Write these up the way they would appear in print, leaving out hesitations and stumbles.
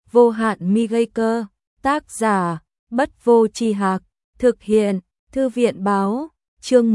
Vô hạn mi gây cơ, tác giả, Bất Vô Tri Hạc, thực hiện, Thư viện báo, chương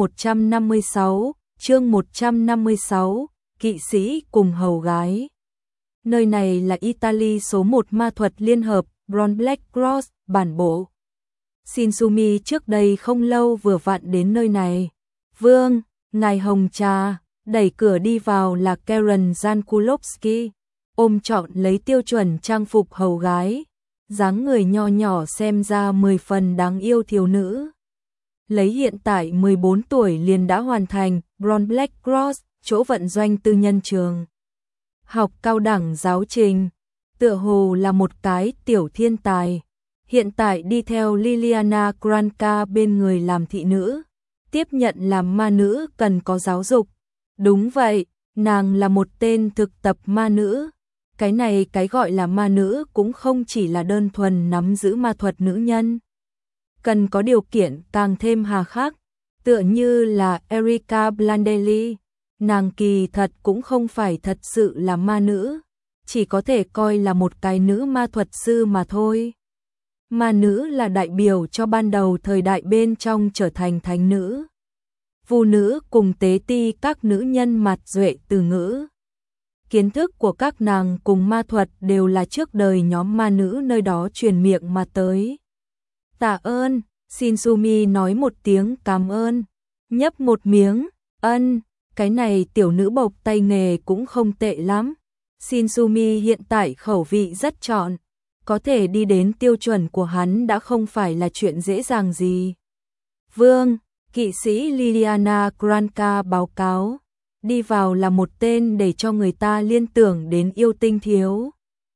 156, kỵ sĩ cùng hầu gái. Nơi này là Italy số 1 ma thuật liên hợp, Bron Black Cross, bản bộ. Shinsumi trước đây không lâu vừa vặn đến nơi này. Vương, ngài hồng trà, đẩy cửa đi vào là Karen Jankulovsky, ôm trọn lấy tiêu chuẩn trang phục hầu gái, dáng người nho nhỏ xem ra 10 phần đáng yêu thiếu nữ. Lấy hiện tại 14 tuổi liền đã hoàn thành Bron Black Cross, chỗ vận doanh tư nhân trường học cao đẳng giáo trình, tựa hồ là một cái tiểu thiên tài. Hiện tại đi theo Liliana Granca bên người làm thị nữ, tiếp nhận làm ma nữ cần có giáo dục. Đúng vậy, nàng là một tên thực tập ma nữ. Cái này cái gọi là ma nữ cũng không chỉ là đơn thuần nắm giữ ma thuật nữ nhân. Cần có điều kiện càng thêm hà khắc, tựa như là Erika Blandelli. Nàng kỳ thật cũng không phải thật sự là ma nữ, chỉ có thể coi là một cái nữ ma thuật sư mà thôi. Ma nữ là đại biểu cho ban đầu thời đại bên trong trở thành thánh nữ, vu nữ cùng tế ti các nữ nhân mặt duệ từ ngữ. Kiến thức của các nàng cùng ma thuật đều là trước đời nhóm ma nữ nơi đó truyền miệng mà tới. Tạ ơn, Shinsumi nói một tiếng cảm ơn, nhấp một miếng, ân, cái này tiểu nữ bộc tay nghề cũng không tệ lắm. Shinsumi hiện tại khẩu vị rất trọn, có thể đi đến tiêu chuẩn của hắn đã không phải là chuyện dễ dàng gì. Vương, kỵ sĩ Liliana Granca báo cáo, đi vào là một tên để cho người ta liên tưởng đến yêu tinh thiếu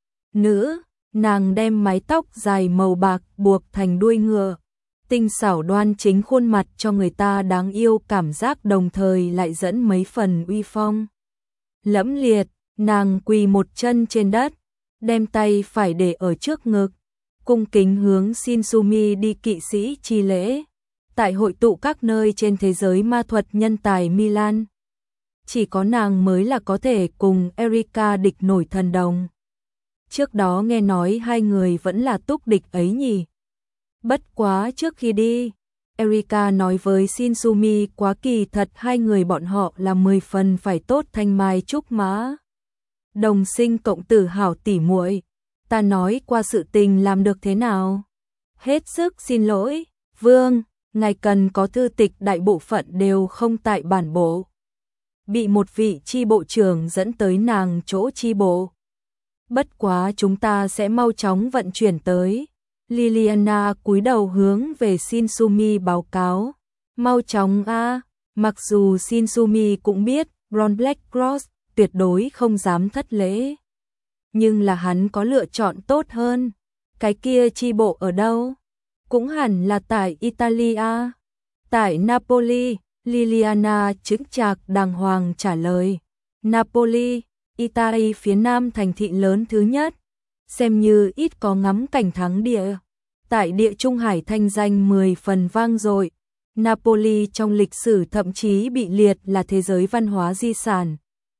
nữ, nàng đem mái tóc dài màu bạc buộc thành đuôi ngựa, tinh xảo đoan chính khuôn mặt cho người ta đáng yêu cảm giác, đồng thời lại dẫn mấy phần uy phong. Lẫm liệt, nàng quỳ một chân trên đất, đem tay phải để ở trước ngực, cung kính hướng Shinsumi đi kỵ sĩ chi lễ. Tại hội tụ các nơi trên thế giới ma thuật nhân tài Milan, chỉ có nàng mới là có thể cùng Erika địch nổi thần đồng. Trước đó nghe nói hai người vẫn là túc địch ấy nhỉ. Bất quá trước khi đi, Erika nói với Shinsumi quá kỳ thật hai người bọn họ là 10 phần phải tốt thanh mai trúc mã, đồng sinh cộng tử hảo tỉ muội. Ta nói qua sự tình làm được thế nào? Hết sức xin lỗi, Vương, ngài cần có thư tịch đại bộ phận đều không tại bản bộ. Bị một vị chi bộ trưởng dẫn tới nàng chỗ chi bộ. Bất quá chúng ta sẽ mau chóng vận chuyển tới. Liliana cúi đầu hướng về Shinsumi báo cáo. Mau chóng a. Mặc dù Shinsumi cũng biết Bron Black Cross tuyệt đối không dám thất lễ, nhưng là hắn có lựa chọn tốt hơn. Cái kia chi bộ ở đâu? Cũng hẳn là tại Italia. Tại Napoli, Liliana chững chạc đàng hoàng trả lời. Napoli, Italy phía nam thành thị lớn thứ nhất, xem như ít có ngắm cảnh thắng địa. Tại địa Trung Hải thanh danh 10 phần vang dội. Napoli trong lịch sử thậm chí bị liệt là thế giới văn hóa di sản.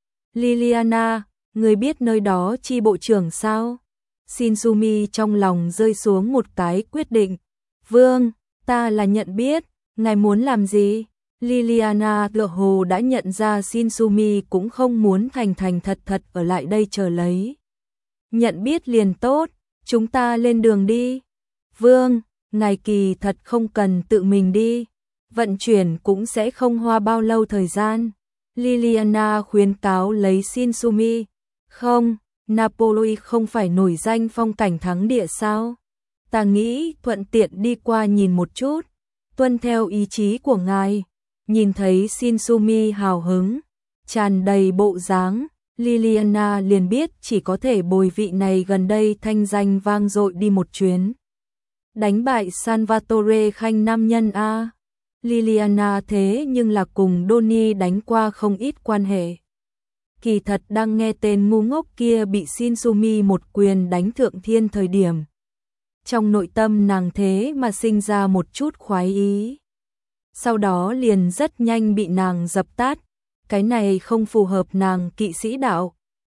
Liliana, người biết nơi đó chi bộ trưởng sao? Shinsumi trong lòng rơi xuống một cái quyết định. Vương, ta là nhận biết, ngài muốn làm gì? Liliana tựa hồ đã nhận ra Shinsumi cũng không muốn thành thành thật thật ở lại đây chờ lấy. Nhận biết liền tốt, chúng ta lên đường đi. Vương, ngài kỳ thật không cần tự mình đi, vận chuyển cũng sẽ không hoa bao lâu thời gian. Liliana khuyến cáo lấy Shinsumi. Không, Napoli không phải nổi danh phong cảnh thắng địa sao? Ta nghĩ thuận tiện đi qua nhìn một chút, tuân theo ý chí của ngài. Nhìn thấy Shinsumi hào hứng, tràn đầy bộ dáng, Liliana liền biết chỉ có thể bồi vị này gần đây thanh danh vang dội đi một chuyến. Đánh bại Salvatore Khanh nam nhân a. Liliana thế nhưng là cùng Donnie đánh qua không ít quan hệ. Kỳ thật đang nghe tên ngu ngốc kia bị Shinsumi một quyền đánh thượng thiên thời điểm, trong nội tâm nàng thế mà sinh ra một chút khoái ý. Sau đó liền rất nhanh bị nàng dập tắt. Cái này không phù hợp nàng kỵ sĩ đạo.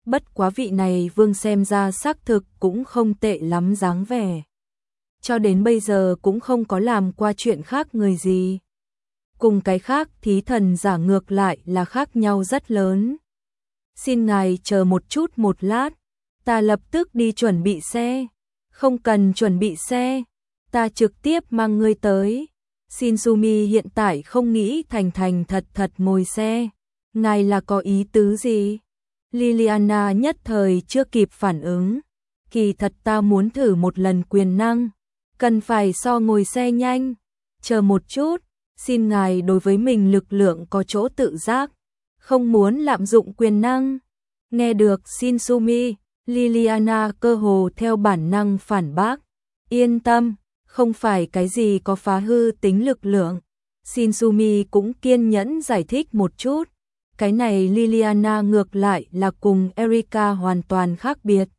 Bất quá vị này vương xem ra xác thực cũng không tệ lắm dáng vẻ. Cho đến bây giờ cũng không có làm qua chuyện khác người gì. Cùng cái khác thí thần giả ngược lại là khác nhau rất lớn. Xin ngài chờ một chút một lát, ta lập tức đi chuẩn bị xe. Không cần chuẩn bị xe, ta trực tiếp mang ngươi tới. Shinsumi hiện tại không nghĩ thành thật thật ngồi xe. Ngài là có ý tứ gì? Liliana nhất thời chưa kịp phản ứng. Kỳ thật ta muốn thử một lần quyền năng. Cần phải so ngồi xe nhanh. Chờ một chút, xin ngài đối với mình lực lượng có chỗ tự giác. Không muốn lạm dụng quyền năng. Nghe được Shinsumi, Liliana cơ hồ theo bản năng phản bác. Yên tâm, không phải cái gì có phá hư tính lực lượng. Shinsumi cũng kiên nhẫn giải thích một chút. Cái này Liliana ngược lại là cùng Erika hoàn toàn khác biệt.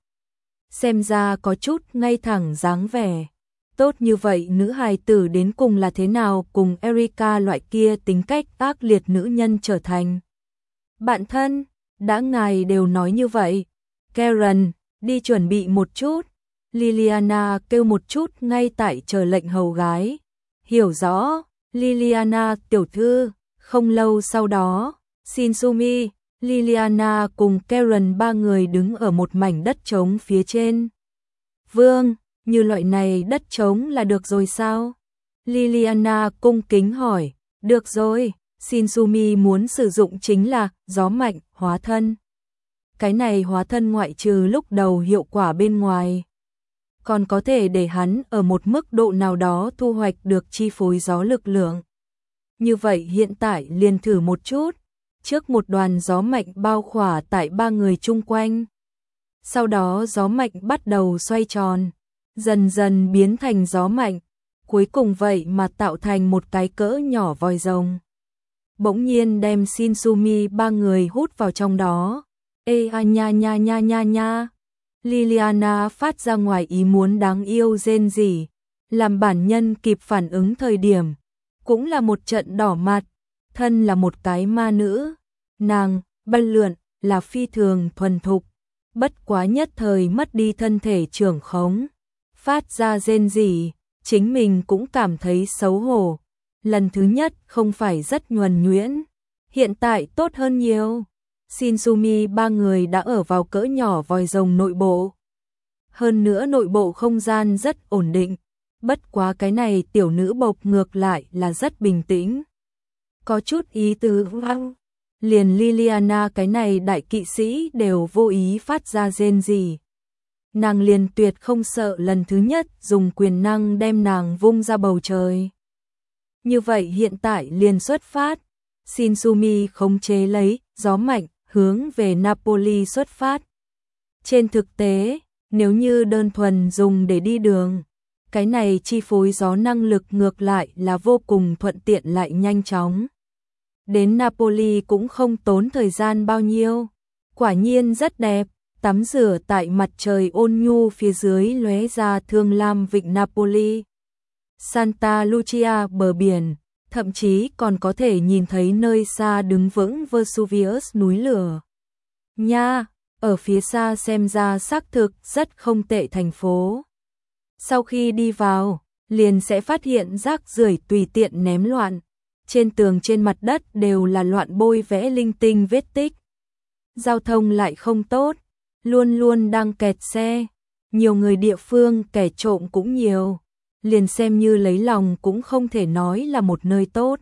Xem ra có chút ngay thẳng dáng vẻ. Tốt như vậy nữ hài tử đến cùng là thế nào cùng Erika loại kia tính cách ác liệt nữ nhân trở thành. Bạn thân, đã ngài đều nói như vậy. Karen, đi chuẩn bị một chút. Liliana kêu một chút ngay tại chờ lệnh hầu gái. Hiểu rõ, Liliana tiểu thư. Không lâu sau đó, Shinsumi, Liliana cùng Karen ba người đứng ở một mảnh đất trống phía trên. Vương, như loại này đất trống là được rồi sao? Liliana cung kính hỏi. Được rồi, Shinsumi muốn sử dụng chính là gió mạnh hóa thân. Cái này hóa thân ngoại trừ lúc đầu hiệu quả bên ngoài, còn có thể để hắn ở một mức độ nào đó thu hoạch được chi phối gió lực lượng. Như vậy hiện tại liền thử một chút. Trước một đoàn gió mạnh bao khỏa tại ba người chung quanh. Sau đó gió mạnh bắt đầu xoay tròn, dần dần biến thành gió mạnh, cuối cùng vậy mà tạo thành một cái cỡ nhỏ vòi rồng. Bỗng nhiên đem Shinsumi ba người hút vào trong đó. Ê a nha nha nha nha nha. Liliana phát ra ngoài ý muốn đáng yêu rên rỉ, làm bản nhân kịp phản ứng thời điểm, cũng là một trận đỏ mặt. Thân là một cái ma nữ, nàng bay lượn là phi thường thuần thục, bất quá nhất thời mất đi thân thể trưởng khống, phát ra rên rỉ, chính mình cũng cảm thấy xấu hổ. Lần thứ nhất không phải rất nhuần nhuyễn, hiện tại tốt hơn nhiều. Shinsumi ba người đã ở vào cỡ nhỏ vòi rồng nội bộ. Hơn nữa nội bộ không gian rất ổn định, bất quá cái này tiểu nữ bộc ngược lại là rất bình tĩnh. Có chút ý tứ văng. Liền Liliana cái này đại kỵ sĩ đều vô ý phát ra rên gì. Nàng liền tuyệt không sợ lần thứ nhất dùng quyền năng đem nàng vung ra bầu trời. Như vậy hiện tại liền xuất phát. Shinsumi khống chế lấy gió mạnh hướng về Napoli xuất phát. Trên thực tế, nếu như đơn thuần dùng để đi đường, cái này chi phối gió năng lực ngược lại là vô cùng thuận tiện lại nhanh chóng. Đến Napoli cũng không tốn thời gian bao nhiêu. Quả nhiên rất đẹp, tắm rửa tại mặt trời ôn nhu phía dưới lóe ra thương lam vịnh Napoli. Santa Lucia bờ biển, thậm chí còn có thể nhìn thấy nơi xa đứng vững Vesuvius núi lửa. Nha, ở phía xa xem ra xác thực rất không tệ thành phố. Sau khi đi vào, liền sẽ phát hiện rác rưởi tùy tiện ném loạn. Trên tường trên mặt đất đều là loạn bôi vẽ linh tinh vết tích. Giao thông lại không tốt, luôn luôn đang kẹt xe. Nhiều người địa phương kẻ trộm cũng nhiều. Liền xem như lấy lòng cũng không thể nói là một nơi tốt.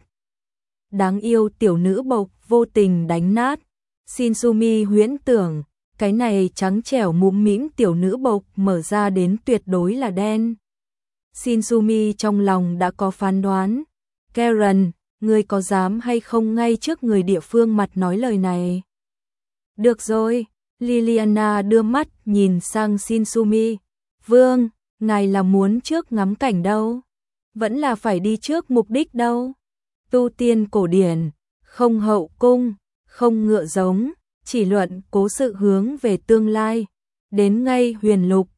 Đáng yêu tiểu nữ bộc vô tình đánh nát. Shinsumi huyễn tưởng, cái này trắng trẻo mũm mĩm tiểu nữ bộc mở ra đến tuyệt đối là đen. Shinsumi trong lòng đã có phán đoán. Karen, ngươi có dám hay không ngay trước người địa phương mặt nói lời này? Được rồi, Liliana đưa mắt nhìn sang Shinsumi. Vương, ngài là muốn trước ngắm cảnh đâu? Vẫn là phải đi trước mục đích đâu? Tu tiên cổ điển, không hậu cung, không ngựa giống, chỉ luận cố sự hướng về tương lai. Đến ngay huyền lục,